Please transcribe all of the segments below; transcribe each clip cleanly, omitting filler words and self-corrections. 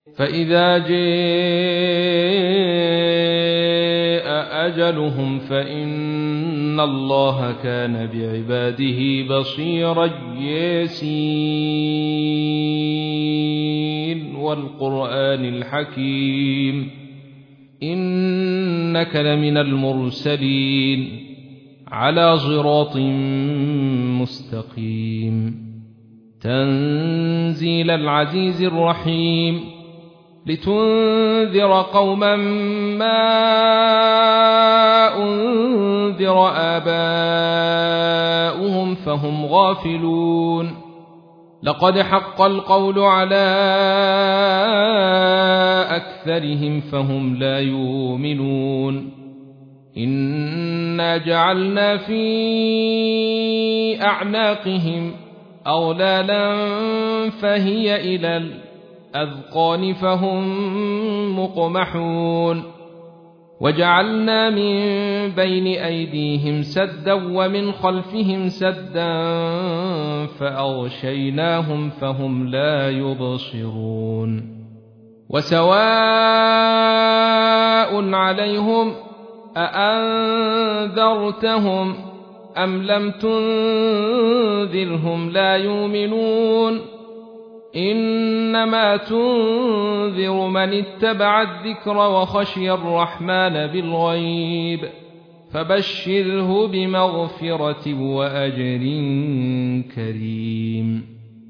فإذا جاء أجلهم فإن الله كان بعباده بصيرا ياسين والقرآن الحكيم إنك لمن المرسلين على صراط مستقيم تنزيل العزيز الرحيم لتنذر قوما ما أنذر آباؤهم فهم غافلون لقد حق القول على أكثرهم فهم لا يؤمنون إنا جعلنا في أعناقهم أغلالا فهي إلى الأذقان فهم مقمحون وجعلنا من بين أيديهم سدا ومن خلفهم سدا فأغشيناهم فهم لا يبصرون وسواء عليهم أأنذرتهم أم لم تنذرهم لا يؤمنون إنما تنذر من اتبع الذكر وخشي الرحمن بالغيب فبشره بمغفرة وأجر كريم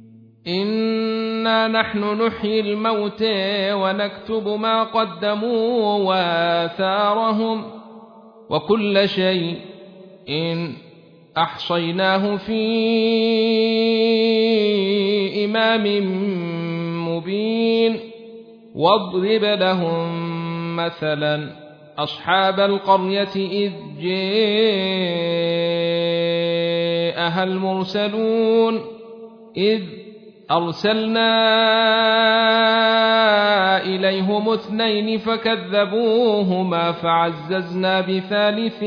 إنا نحن نحيي الموتى ونكتب ما قدموا وآثارهم وكل شيء إن أحصيناه في إمام مبين واضرب لهم مثلا أصحاب القرية إذ جاءها المرسلون إذ أرسلنا إليهم 2 فكذبوهما فعززنا بثالث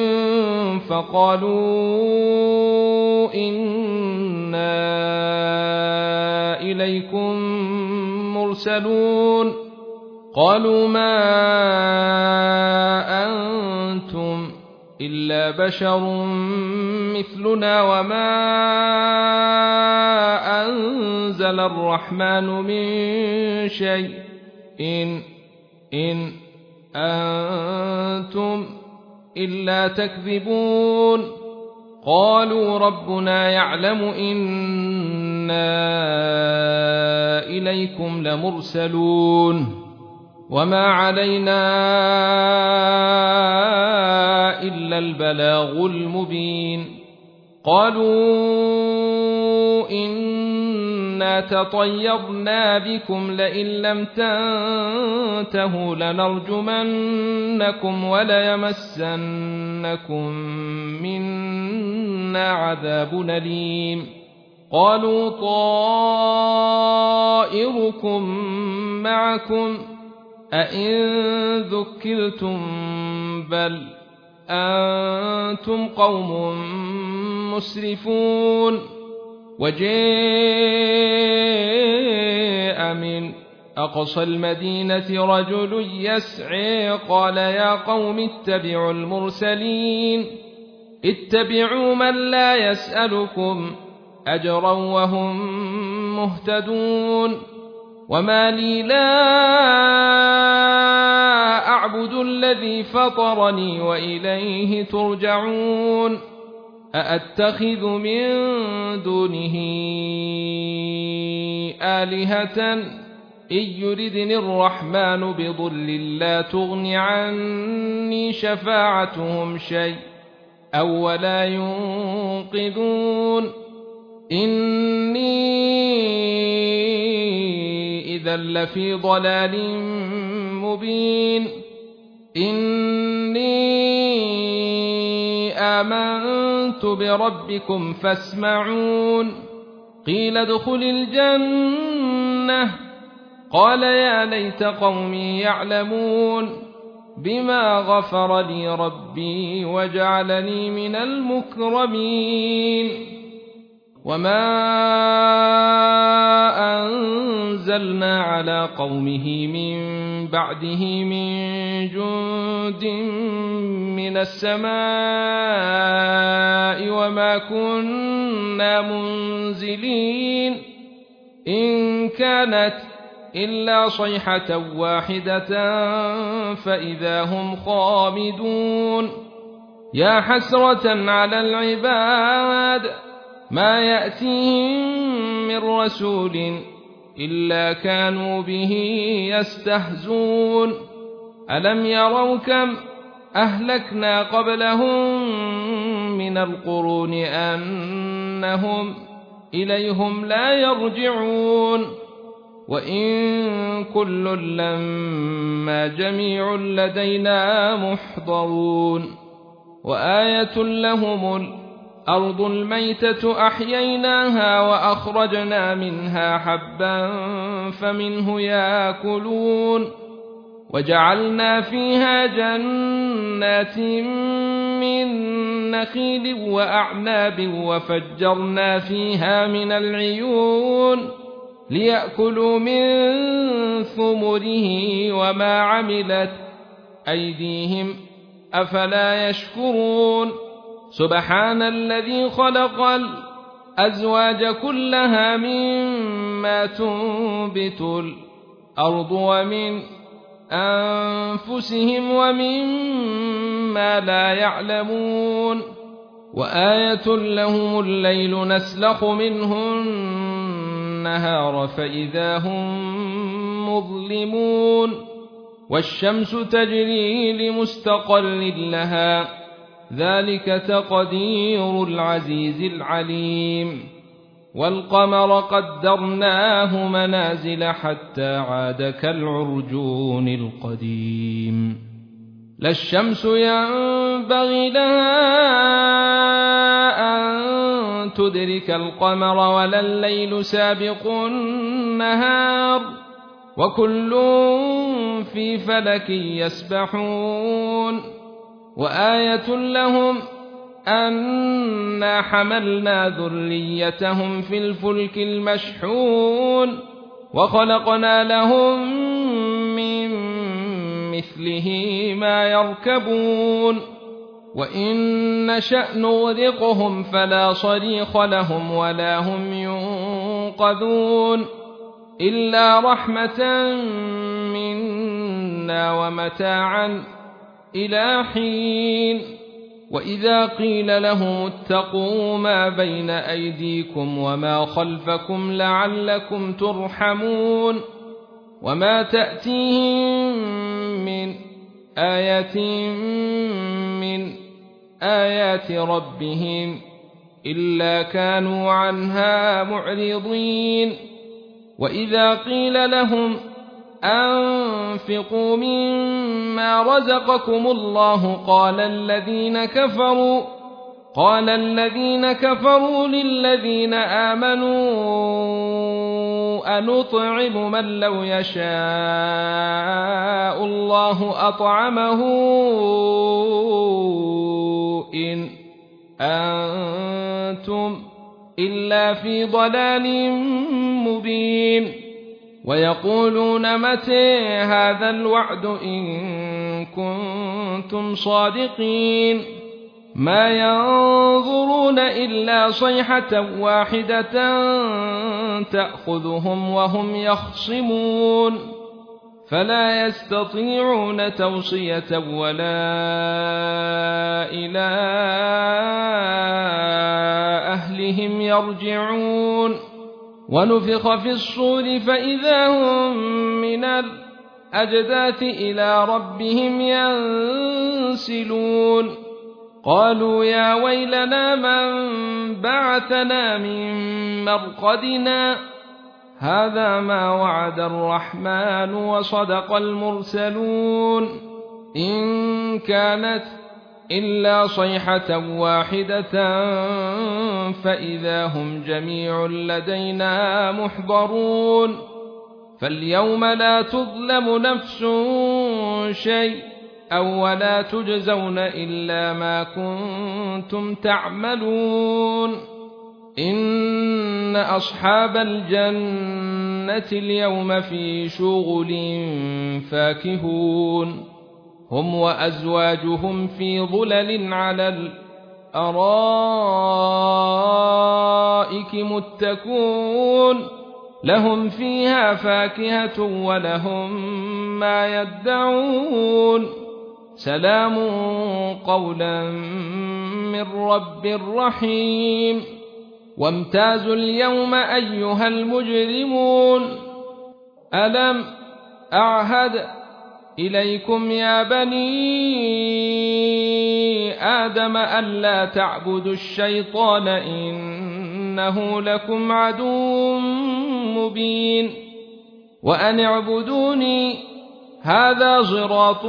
فقالوا إنا إليكم مرسلون قالوا ما أنتم إلا بشر مثلنا وما أنزل الرحمن من شيء إن أنتم إلا تكذبون قالوا ربنا يعلم إنا إليكم لمرسلون وما علينا إلا البلاغ المبين قالوا إنا تطيرنا بكم لئن لم تنتهوا لنرجمنكم وليمسنكم منا عذاب أليم قالوا طائركم معكم أئن ذكرتم بل أنتم قوم مسرفون وجاء من أقصى المدينة رجل يسعى قال يا قوم اتبعوا المرسلين اتبعوا من لا يسألكم أجرا وهم مهتدون وما لي لا أعبد الذي فطرني وإليه ترجعون أأتخذ من دونه آلهة إن يردني الرحمن بضر لا تغن عني شفاعتهم شيء أو ولا ينقذون إني إذا لفي ضلال مبين إني آمنت بربكم فاسمعون قيل ادخل الجنة قال يا ليت قومي يعلمون بما غفر لي ربي وجعلني من المكرمين وما أنزلنا على قومه من بعده من جند من السماء وما كنا منزلين إن كانت إلا صيحة واحدة فإذا هم خامدون يا حسرة على العباد ما يأتيهم من رسول إلا كانوا به يستهزون ألم يروا كم أهلكنا قبلهم من القرون أنهم إليهم لا يرجعون وإن كل لما جميع لدينا محضرون وآية لهم الأرض الميتة أحييناها وأخرجنا منها حبا فمنه يأكلون وجعلنا فيها جنات من نخيل وأعناب وفجرنا فيها من العيون ليأكلوا من ثمره وما عملت أيديهم أفلا يشكرون سبحان الذي خلق الأزواج كلها مما تنبت الأرض ومن أنفسهم ومما لا يعلمون وآية لهم الليل نسلخ منه النهار فإذا هم مظلمون والشمس تجري لمستقر لها ذلك تقدير العزيز العليم والقمر قدرناه منازل حتى عاد كالعرجون القديم لا الشمس ينبغي لها أن تدرك القمر ولا الليل سابق النهار وكل في فلك يسبحون وآية لهم أنا حملنا ذريتهم في الفلك المشحون وخلقنا لهم من مثله ما يركبون وإن نشأ نغرقهم فلا صريخ لهم ولا هم ينقذون إلا رحمة منا ومتاعا إلى حين وإذا قيل لهم اتقوا ما بين أيديكم وما خلفكم لعلكم ترحمون وما تأتيهم من آية من آيات ربهم إلا كانوا عنها معرضين وإذا قيل لهم أنفقوا مما رزقكم الله قال الذين كفروا للذين آمنوا أنطعم من لو يشاء الله أطعمه إن أنتم إلا في ضلال مبين ويقولون متى هذا الوعد إن كنتم صادقين ما ينظرون إلا صيحة واحدة تأخذهم وهم يخصمون فلا يستطيعون توصية ولا إلى أهلهم يرجعون ونفخ في الصور فإذا هم من الأجداث إلى ربهم ينسلون قالوا يا ويلنا من بعثنا من مرقدنا هذا ما وعد الرحمن وصدق المرسلون إن كانت إلا صيحة واحدة فإذا هم جميع لدينا محضرون فاليوم لا تظلم نفس شيء أو ولا تجزون إلا ما كنتم تعملون إن أصحاب الجنة اليوم في شغل فاكهون هم وأزواجهم في ظلل على الأرائك متكون لهم فيها فاكهة ولهم ما يدعون سلام قولا من رب رحيم وامتازوا اليوم أيها المجرمون ألم أعهد إليكم يا بني آدم ألا تعبدوا الشيطان إنه لكم عدو مبين وأن اعبدوني هذا صراط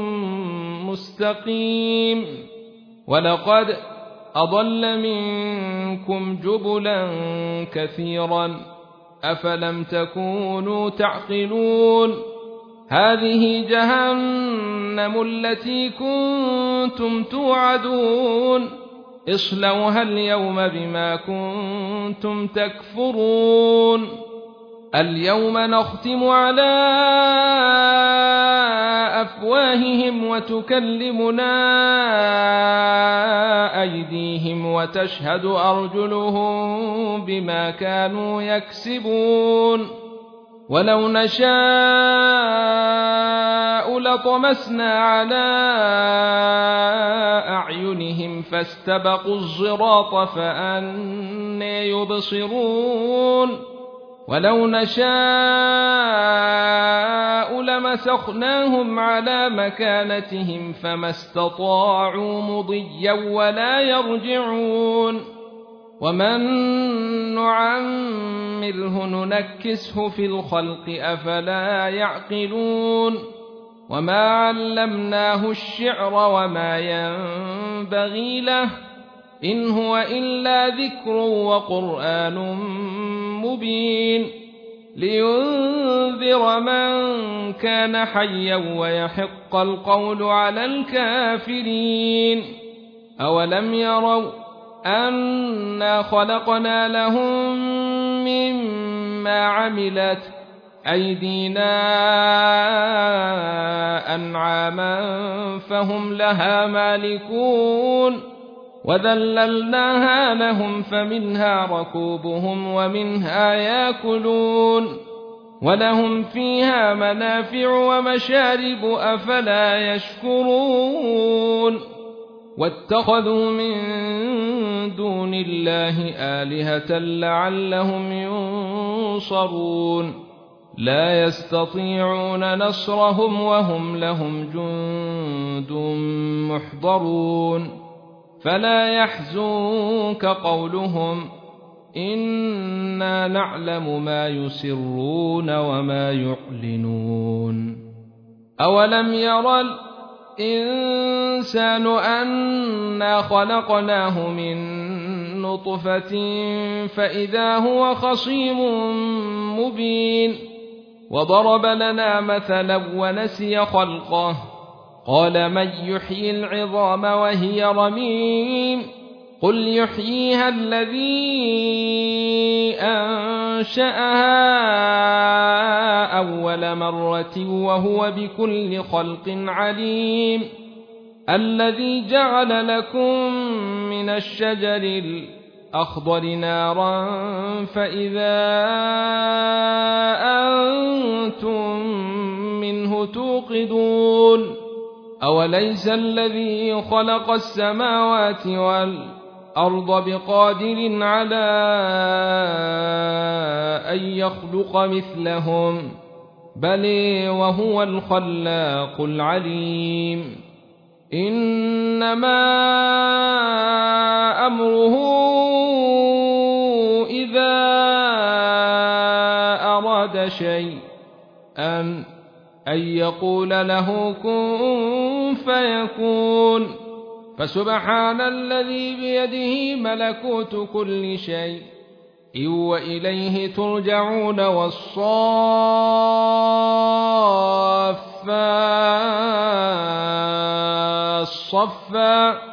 مستقيم ولقد أضل منكم جبلا كثيرا أفلم تكونوا تعقلون هذه جهنم التي كنتم توعدون اصلوها اليوم بما كنتم تكفرون اليوم نختم على أفواههم وتكلمنا أيديهم وتشهد أرجلهم بما كانوا يكسبون ولو نشاء لطمسنا على أعينهم فاستبقوا الصراط فأنى يبصرون ولو نشاء لمسخناهم على مكانتهم فما استطاعوا مضيا ولا يرجعون ومن نعمره ننكسه في الخلق أفلا يعقلون وما علمناه الشعر وما ينبغي له إن هو إلا ذكر وقرآن مبين لينذر من كان حيا ويحق القول على الكافرين أولم يروا أنا خلقنا لهم مما عملت أيدينا أنعاما فهم لها مالكون وذللناها لهم فمنها ركوبهم ومنها ياكلون ولهم فيها منافع ومشارب أفلا يشكرون واتخذوا من دون الله آلهة لعلهم ينصرون لا يستطيعون نصرهم وهم لهم جند محضرون فلا يحزنك قولهم إنا نعلم ما يسرون وما يعلنون أولم يرى الإنسان أنا خلقناه من نطفة فإذا هو خصيم مبين وضرب لنا مثلا ونسي خلقه قال من يحيي العظام وهي رميم قل يحييها الذي أنشأها أول مرة وهو بكل خلق عليم الذي جعل لكم من الشجر الأخضر نارا فإذا أنتم منه توقدون أوليس الذي خلق السماوات والأرض بقادر على أن يخلق مثلهم بل وهو الخلاق العليم إنما أمره إذا أراد شيئا أن يقول له كن فيكون فسبحان الذي بيده ملكوت كل شيء وإليه ترجعون والصافات صفا